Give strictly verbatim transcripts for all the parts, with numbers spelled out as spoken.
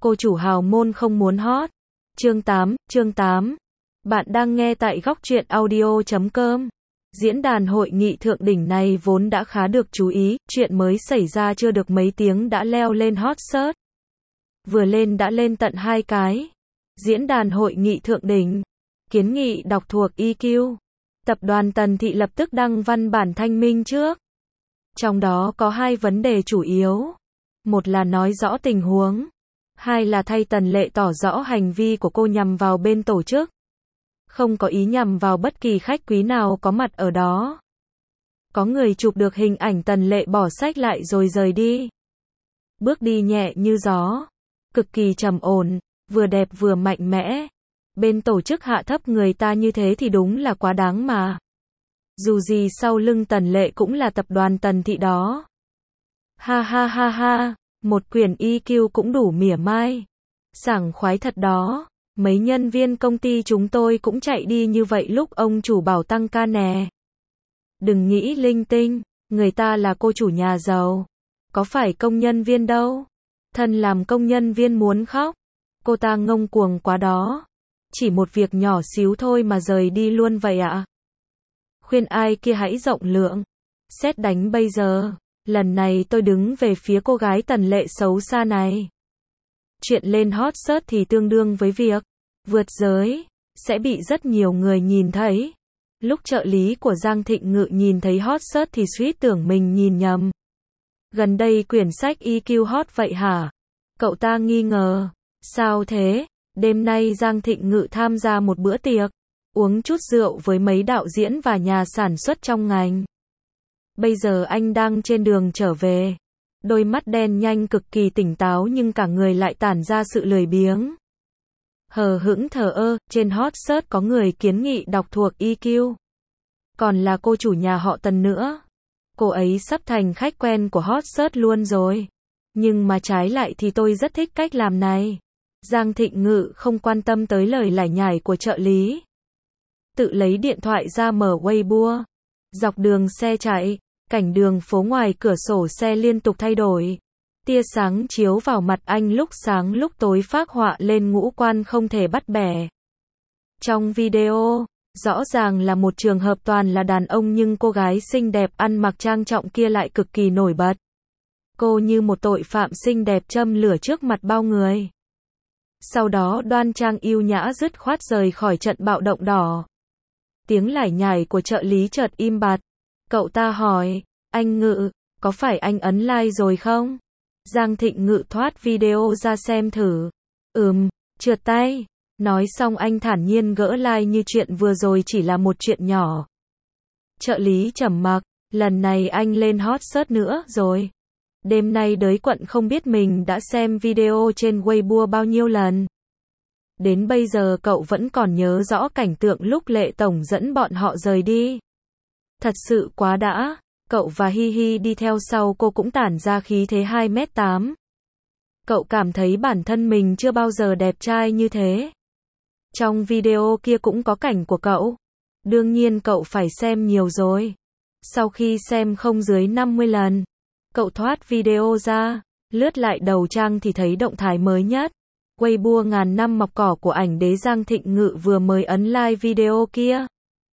Cô chủ hào môn không muốn hot. Chương tám, chương tám. Bạn đang nghe tại góc truyện audio chấm com. Diễn đàn hội nghị thượng đỉnh này vốn đã khá được chú ý, chuyện mới xảy ra chưa được mấy tiếng đã leo lên hot search. Vừa lên đã lên tận hai cái. Diễn đàn hội nghị thượng đỉnh. Kiến nghị đọc thuộc e quy. Tập đoàn Tần Thị lập tức đăng văn bản thanh minh trước. Trong đó có hai vấn đề chủ yếu. Một là nói rõ tình huống. Hai là thay Tần Lệ tỏ rõ hành vi của cô nhằm vào bên tổ chức. Không có ý nhằm vào bất kỳ khách quý nào có mặt ở đó. Có người chụp được hình ảnh Tần Lệ bỏ sách lại rồi rời đi. Bước đi nhẹ như gió. Cực kỳ trầm ổn, vừa đẹp vừa mạnh mẽ. Bên tổ chức hạ thấp người ta như thế thì đúng là quá đáng mà. Dù gì sau lưng Tần Lệ cũng là tập đoàn Tần Thị đó. Ha ha ha ha, một quyển e quy cũng đủ mỉa mai. Sảng khoái thật đó, mấy nhân viên công ty chúng tôi cũng chạy đi như vậy lúc ông chủ bảo tăng ca nè. Đừng nghĩ linh tinh, người ta là cô chủ nhà giàu. Có phải công nhân viên đâu. Thân làm công nhân viên muốn khóc. Cô ta ngông cuồng quá đó. Chỉ một việc nhỏ xíu thôi mà rời đi luôn vậy ạ. À? Khuyên ai kia hãy rộng lượng. Sét đánh bây giờ. Lần này tôi đứng về phía cô gái Tần Lệ xấu xa này. Chuyện lên hot search thì tương đương với việc vượt giới, sẽ bị rất nhiều người nhìn thấy. Lúc trợ lý của Giang Thịnh Ngự nhìn thấy hot search thì suýt tưởng mình nhìn nhầm. Gần đây quyển sách e quy hot vậy hả? Cậu ta nghi ngờ. Sao thế? Đêm nay Giang Thịnh Ngự tham gia một bữa tiệc, uống chút rượu với mấy đạo diễn và nhà sản xuất trong ngành. Bây giờ anh đang trên đường trở về. Đôi mắt đen nhanh cực kỳ tỉnh táo nhưng cả người lại tản ra sự lười biếng. Hờ hững thờ ơ, trên hot search có người kiến nghị đọc thuộc e quy. Còn là cô chủ nhà họ Tần nữa. Cô ấy sắp thành khách quen của hot search luôn rồi. Nhưng mà trái lại thì tôi rất thích cách làm này. Giang Thịnh Ngự không quan tâm tới lời lải nhải của trợ lý. Tự lấy điện thoại ra mở Weibo. Dọc đường xe chạy, cảnh đường phố ngoài cửa sổ xe liên tục thay đổi. Tia sáng chiếu vào mặt anh lúc sáng lúc tối phác họa lên ngũ quan không thể bắt bẻ. Trong video, rõ ràng là một trường hợp toàn là đàn ông nhưng cô gái xinh đẹp ăn mặc trang trọng kia lại cực kỳ nổi bật. Cô như một tội phạm xinh đẹp châm lửa trước mặt bao người. Sau đó đoan trang yêu nhã dứt khoát rời khỏi trận bạo động đỏ. Tiếng lải nhải của trợ lý chợt im bặt. Cậu ta hỏi, anh Ngự, có phải anh ấn like rồi không? Giang Thịnh Ngự thoát video ra xem thử. Ừm, trượt tay. Nói xong anh thản nhiên gỡ like như chuyện vừa rồi chỉ là một chuyện nhỏ. Trợ lý trầm mặc, lần này anh lên hot search nữa rồi. Đêm nay đới quận không biết mình đã xem video trên Weibo bao nhiêu lần. Đến bây giờ cậu vẫn còn nhớ rõ cảnh tượng lúc Lệ Tổng dẫn bọn họ rời đi. Thật sự quá đã, cậu và Hi Hi đi theo sau cô cũng tản ra khí thế hai mét tám. Cậu cảm thấy bản thân mình chưa bao giờ đẹp trai như thế. Trong video kia cũng có cảnh của cậu. Đương nhiên cậu phải xem nhiều rồi. Sau khi xem không dưới năm mươi lần, cậu thoát video ra, lướt lại đầu trang thì thấy động thái mới nhất. Weibo ngàn năm mọc cỏ của ảnh đế Giang Thịnh Ngự vừa mới ấn like video kia.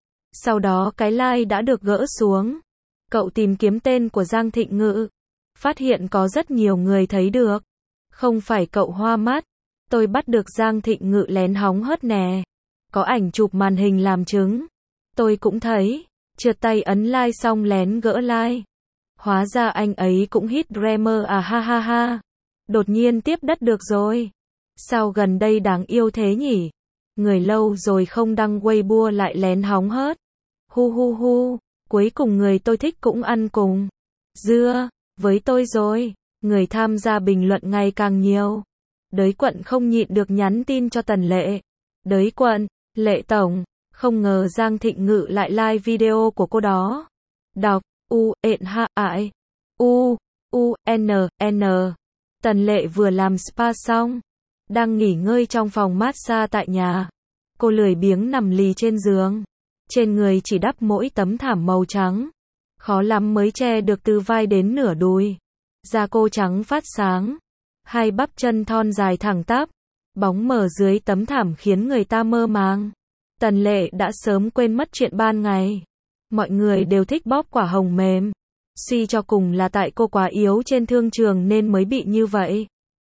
Sau đó cái like đã được gỡ xuống. Cậu tìm kiếm tên của Giang Thịnh Ngự. Phát hiện có rất nhiều người thấy được. Không phải cậu hoa mắt. Tôi bắt được Giang Thịnh Ngự lén hóng hớt nè. Có ảnh chụp màn hình làm chứng. Tôi cũng thấy. Trượt tay ấn like xong lén gỡ like. Hóa ra anh ấy cũng hit Dreamer à ha ha ha. Đột nhiên tiếp đất được rồi. Sao gần đây đáng yêu thế nhỉ? Người lâu rồi không đăng Weibo lại lén hóng hớt. Hu hu hu, cuối cùng người tôi thích cũng ăn cùng. Dưa, với tôi rồi. Người tham gia bình luận ngày càng nhiều. Đới quận không nhịn được nhắn tin cho Tần Lệ. Đới quận, Lệ Tổng, không ngờ Giang Thịnh Ngự lại like video của cô đó. Đọc, u, ện ha, ải. U, u, n, n. Tần Lệ vừa làm spa xong. Đang nghỉ ngơi trong phòng massage tại nhà. Cô lười biếng nằm lì trên giường. Trên người chỉ đắp mỗi tấm thảm màu trắng. Khó lắm mới che được từ vai đến nửa đùi. Da cô trắng phát sáng. hai bắp chân thon dài thẳng tắp, bóng mờ dưới tấm thảm khiến người ta mơ màng. Tần Lệ đã sớm quên mất chuyện ban ngày. Mọi người đều thích bóp quả hồng mềm. Suy cho cùng là tại cô quá yếu trên thương trường nên mới bị như vậy.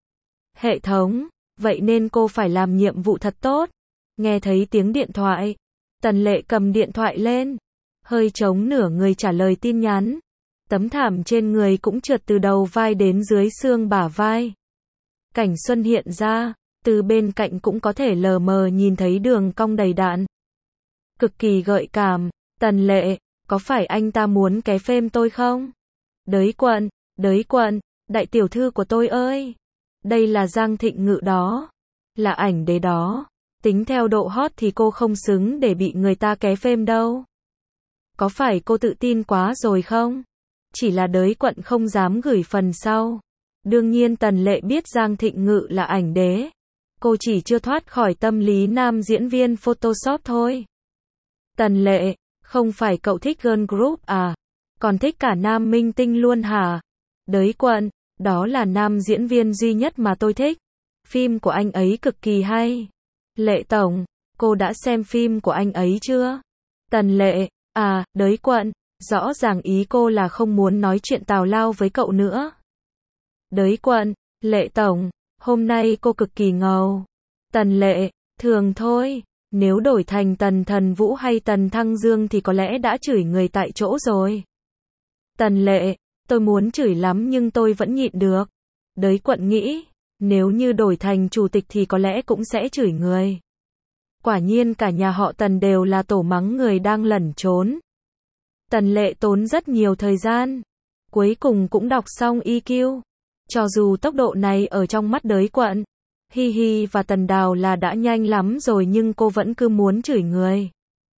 Hệ thống, vậy nên cô phải làm nhiệm vụ thật tốt. Nghe thấy tiếng điện thoại, Tần Lệ cầm điện thoại lên, hơi chống nửa người trả lời tin nhắn. Tấm thảm trên người cũng trượt từ đầu vai đến dưới xương bả vai. Cảnh xuân hiện ra, từ bên cạnh cũng có thể lờ mờ nhìn thấy đường cong đầy đặn. Cực kỳ gợi cảm. Tần Lệ, có phải anh ta muốn ké phêm tôi không? Đới quận, đới quận, đại tiểu thư của tôi ơi. Đây là Giang Thịnh Ngự đó. Là ảnh đế đó. Tính theo độ hot thì cô không xứng để bị người ta ké phêm đâu. Có phải cô tự tin quá rồi không? Chỉ là đới quận không dám gửi phần sau. Đương nhiên Tần Lệ biết Giang Thịnh Ngự là ảnh đế. Cô chỉ chưa thoát khỏi tâm lý nam diễn viên Photoshop thôi. Tần Lệ, không phải cậu thích girl group à? Còn thích cả nam minh tinh luôn hả? Đới quận, đó là nam diễn viên duy nhất mà tôi thích. Phim của anh ấy cực kỳ hay. Lệ tổng, cô đã xem phim của anh ấy chưa? Tần Lệ, à, đới quận, rõ ràng ý cô là không muốn nói chuyện tào lao với cậu nữa. Đới quận, Lệ tổng, hôm nay cô cực kỳ ngầu. Tần Lệ, thường thôi, nếu đổi thành Tần Thần Vũ hay Tần Thăng Dương thì có lẽ đã chửi người tại chỗ rồi. Tần Lệ, tôi muốn chửi lắm nhưng tôi vẫn nhịn được. Đới quận nghĩ, nếu như đổi thành chủ tịch thì có lẽ cũng sẽ chửi người. Quả nhiên cả nhà họ Tần đều là tổ mắng người đang lẩn trốn. Tần Lệ tốn rất nhiều thời gian, cuối cùng cũng đọc xong e quy. Cho dù tốc độ này ở trong mắt đới quận, Hi Hi và Tần Đào là đã nhanh lắm rồi nhưng cô vẫn cứ muốn chửi người.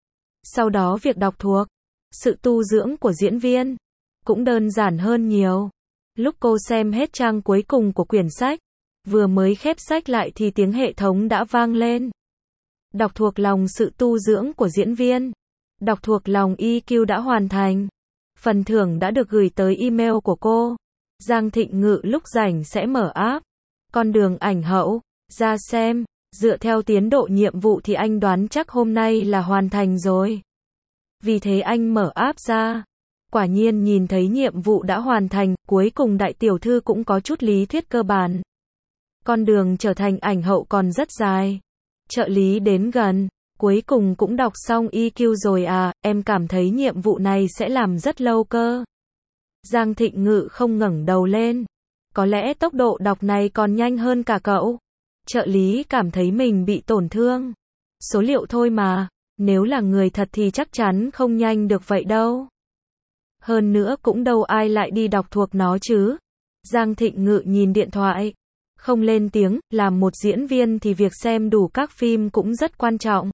Sau đó việc đọc thuộc, sự tu dưỡng của diễn viên, cũng đơn giản hơn nhiều. Lúc cô xem hết trang cuối cùng của quyển sách, vừa mới khép sách lại thì tiếng hệ thống đã vang lên. Đọc thuộc lòng sự tu dưỡng của diễn viên. Đọc thuộc lòng e quy đã hoàn thành. Phần thưởng đã được gửi tới email của cô. Giang Thịnh Ngự lúc rảnh sẽ mở app Con đường ảnh hậu ra xem. Dựa theo tiến độ nhiệm vụ thì anh đoán chắc hôm nay là hoàn thành rồi. Vì thế anh mở app ra. Quả nhiên nhìn thấy nhiệm vụ đã hoàn thành. Cuối cùng đại tiểu thư cũng có chút lý thuyết cơ bản. Con đường trở thành ảnh hậu còn rất dài. Trợ lý đến gần. Cuối cùng cũng đọc xong e quy rồi à, em cảm thấy nhiệm vụ này sẽ làm rất lâu cơ. Giang Thịnh Ngự không ngẩng đầu lên. Có lẽ tốc độ đọc này còn nhanh hơn cả cậu. Trợ lý cảm thấy mình bị tổn thương. Số liệu thôi mà, nếu là người thật thì chắc chắn không nhanh được vậy đâu. Hơn nữa cũng đâu ai lại đi đọc thuộc nó chứ. Giang Thịnh Ngự nhìn điện thoại. Không lên tiếng, làm một diễn viên thì việc xem đủ các phim cũng rất quan trọng.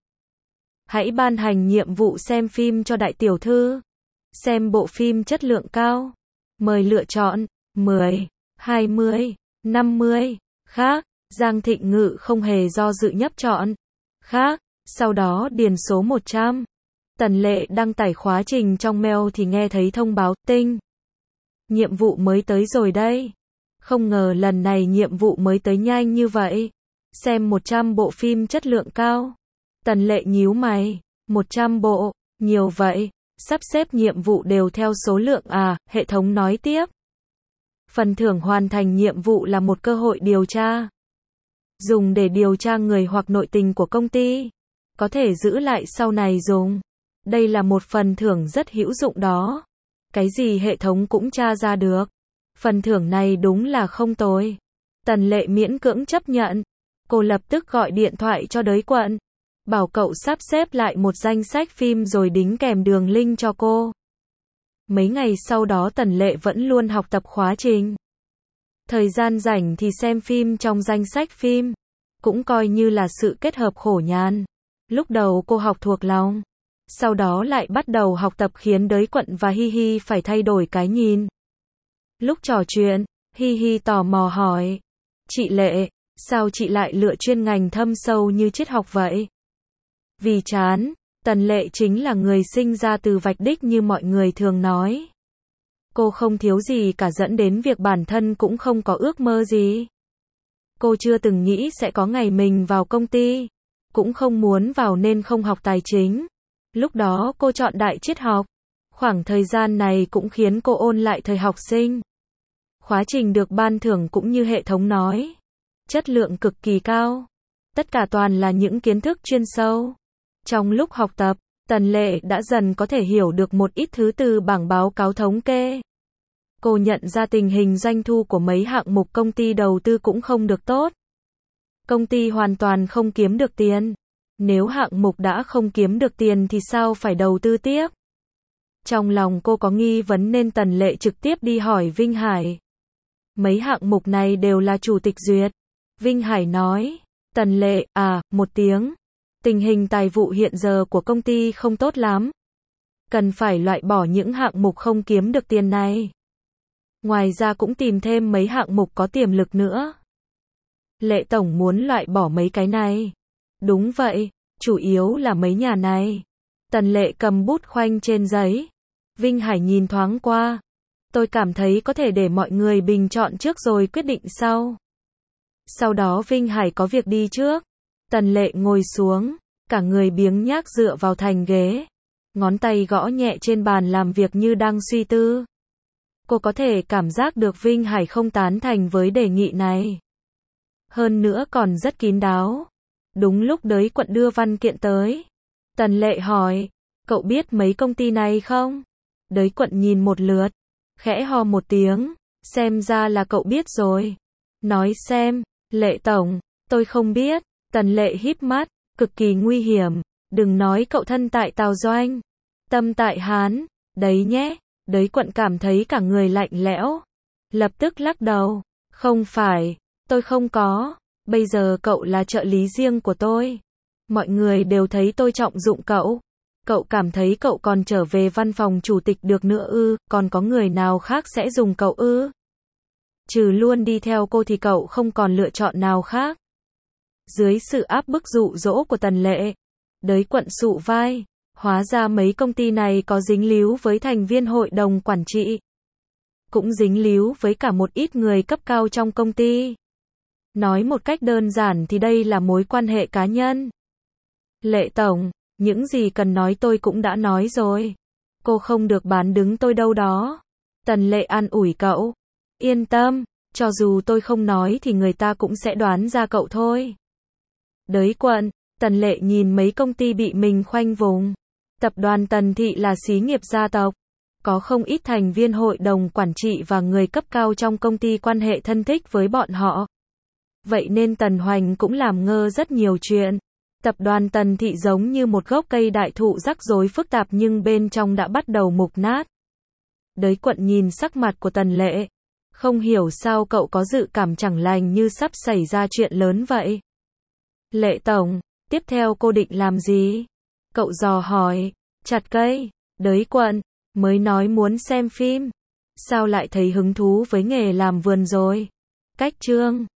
Hãy ban hành nhiệm vụ xem phim cho đại tiểu thư. Xem bộ phim chất lượng cao. Mời lựa chọn mười, hai mươi, năm mươi. Khác, Giang Thịnh Ngự không hề do dự nhấp chọn khác, sau đó điền số một trăm. Tần Lệ đăng tải khóa trình trong mail thì nghe thấy thông báo tinh. Nhiệm vụ mới tới rồi đây. Không ngờ lần này nhiệm vụ mới tới nhanh như vậy. Xem một trăm bộ phim chất lượng cao. Tần Lệ nhíu mày, một trăm bộ, nhiều vậy, sắp xếp nhiệm vụ đều theo số lượng à, hệ thống nói tiếp. Phần thưởng hoàn thành nhiệm vụ là một cơ hội điều tra. Dùng để điều tra người hoặc nội tình của công ty. Có thể giữ lại sau này dùng. Đây là một phần thưởng rất hữu dụng đó. Cái gì hệ thống cũng tra ra được. Phần thưởng này đúng là không tồi. Tần Lệ miễn cưỡng chấp nhận. Cô lập tức gọi điện thoại cho đới quận. Bảo cậu sắp xếp lại một danh sách phim rồi đính kèm đường link cho cô. Mấy ngày sau đó Tần Lệ vẫn luôn học tập khóa trình. Thời gian rảnh thì xem phim trong danh sách phim. Cũng coi như là sự kết hợp khổ nhàn. Lúc đầu cô học thuộc lòng. Sau đó lại bắt đầu học tập khiến đới quận và Hi Hi phải thay đổi cái nhìn. Lúc trò chuyện, Hi Hi tò mò hỏi. Chị Lệ, sao chị lại lựa chuyên ngành thâm sâu như triết học vậy? Vì chán, Tần Lệ chính là người sinh ra từ vạch đích như mọi người thường nói. Cô không thiếu gì cả dẫn đến việc bản thân cũng không có ước mơ gì. Cô chưa từng nghĩ sẽ có ngày mình vào công ty. Cũng không muốn vào nên không học tài chính. Lúc đó cô chọn đại triết học. Khoảng thời gian này cũng khiến cô ôn lại thời học sinh. Khóa trình được ban thưởng cũng như hệ thống nói. Chất lượng cực kỳ cao. Tất cả toàn là những kiến thức chuyên sâu. Trong lúc học tập, Tần Lệ đã dần có thể hiểu được một ít thứ từ bảng báo cáo thống kê. Cô nhận ra tình hình doanh thu của mấy hạng mục công ty đầu tư cũng không được tốt. Công ty hoàn toàn không kiếm được tiền. Nếu hạng mục đã không kiếm được tiền thì sao phải đầu tư tiếp? Trong lòng cô có nghi vấn nên Tần Lệ trực tiếp đi hỏi Vinh Hải. Mấy hạng mục này đều là chủ tịch duyệt. Vinh Hải nói. Tần Lệ, à, một tiếng. Tình hình tài vụ hiện giờ của công ty không tốt lắm. Cần phải loại bỏ những hạng mục không kiếm được tiền này. Ngoài ra cũng tìm thêm mấy hạng mục có tiềm lực nữa. Lệ tổng muốn loại bỏ mấy cái này. Đúng vậy, chủ yếu là mấy nhà này. Tần Lệ cầm bút khoanh trên giấy. Vinh Hải nhìn thoáng qua. Tôi cảm thấy có thể để mọi người bình chọn trước rồi quyết định sau. Sau đó Vinh Hải có việc đi trước. Tần Lệ ngồi xuống, cả người biếng nhác dựa vào thành ghế. Ngón tay gõ nhẹ trên bàn làm việc như đang suy tư. Cô có thể cảm giác được Vinh Hải không tán thành với đề nghị này. Hơn nữa còn rất kín đáo. Đúng lúc Đới Quận đưa văn kiện tới. Tần Lệ hỏi, cậu biết mấy công ty này không? Đới Quận nhìn một lượt, khẽ ho một tiếng, xem ra là cậu biết rồi. Nói xem, Lệ tổng, tôi không biết. Tần Lệ híp mắt, cực kỳ nguy hiểm, đừng nói cậu thân tại Tào Doanh, tâm tại Hán, đấy nhé. Đới Quận cảm thấy cả người lạnh lẽo, lập tức lắc đầu, không phải, tôi không có, bây giờ cậu là trợ lý riêng của tôi. Mọi người đều thấy tôi trọng dụng cậu. Cậu cảm thấy cậu còn trở về văn phòng chủ tịch được nữa ư, còn có người nào khác sẽ dùng cậu ư? Trừ luôn đi theo cô thì cậu không còn lựa chọn nào khác. Dưới sự áp bức dụ dỗ của Tần Lệ, Đới Quận sụ vai, hóa ra mấy công ty này có dính líu với thành viên hội đồng quản trị. Cũng dính líu với cả một ít người cấp cao trong công ty. Nói một cách đơn giản thì đây là mối quan hệ cá nhân. Lệ tổng, những gì cần nói tôi cũng đã nói rồi. Cô không được bán đứng tôi đâu đó. Tần Lệ an ủi cậu. Yên tâm, cho dù tôi không nói thì người ta cũng sẽ đoán ra cậu thôi. Đới Quận, Tần Lệ nhìn mấy công ty bị mình khoanh vùng. Tập đoàn Tần Thị là xí nghiệp gia tộc. Có không ít thành viên hội đồng quản trị và người cấp cao trong công ty quan hệ thân thích với bọn họ. Vậy nên Tần Hoành cũng làm ngơ rất nhiều chuyện. Tập đoàn Tần Thị giống như một gốc cây đại thụ rắc rối phức tạp nhưng bên trong đã bắt đầu mục nát. Đới Quận nhìn sắc mặt của Tần Lệ. Không hiểu sao cậu có dự cảm chẳng lành như sắp xảy ra chuyện lớn vậy. Lệ tổng, tiếp theo cô định làm gì? Cậu dò hỏi. Chặt cây. Đới Quận, mới nói muốn xem phim. Sao lại thấy hứng thú với nghề làm vườn rồi? Cách chương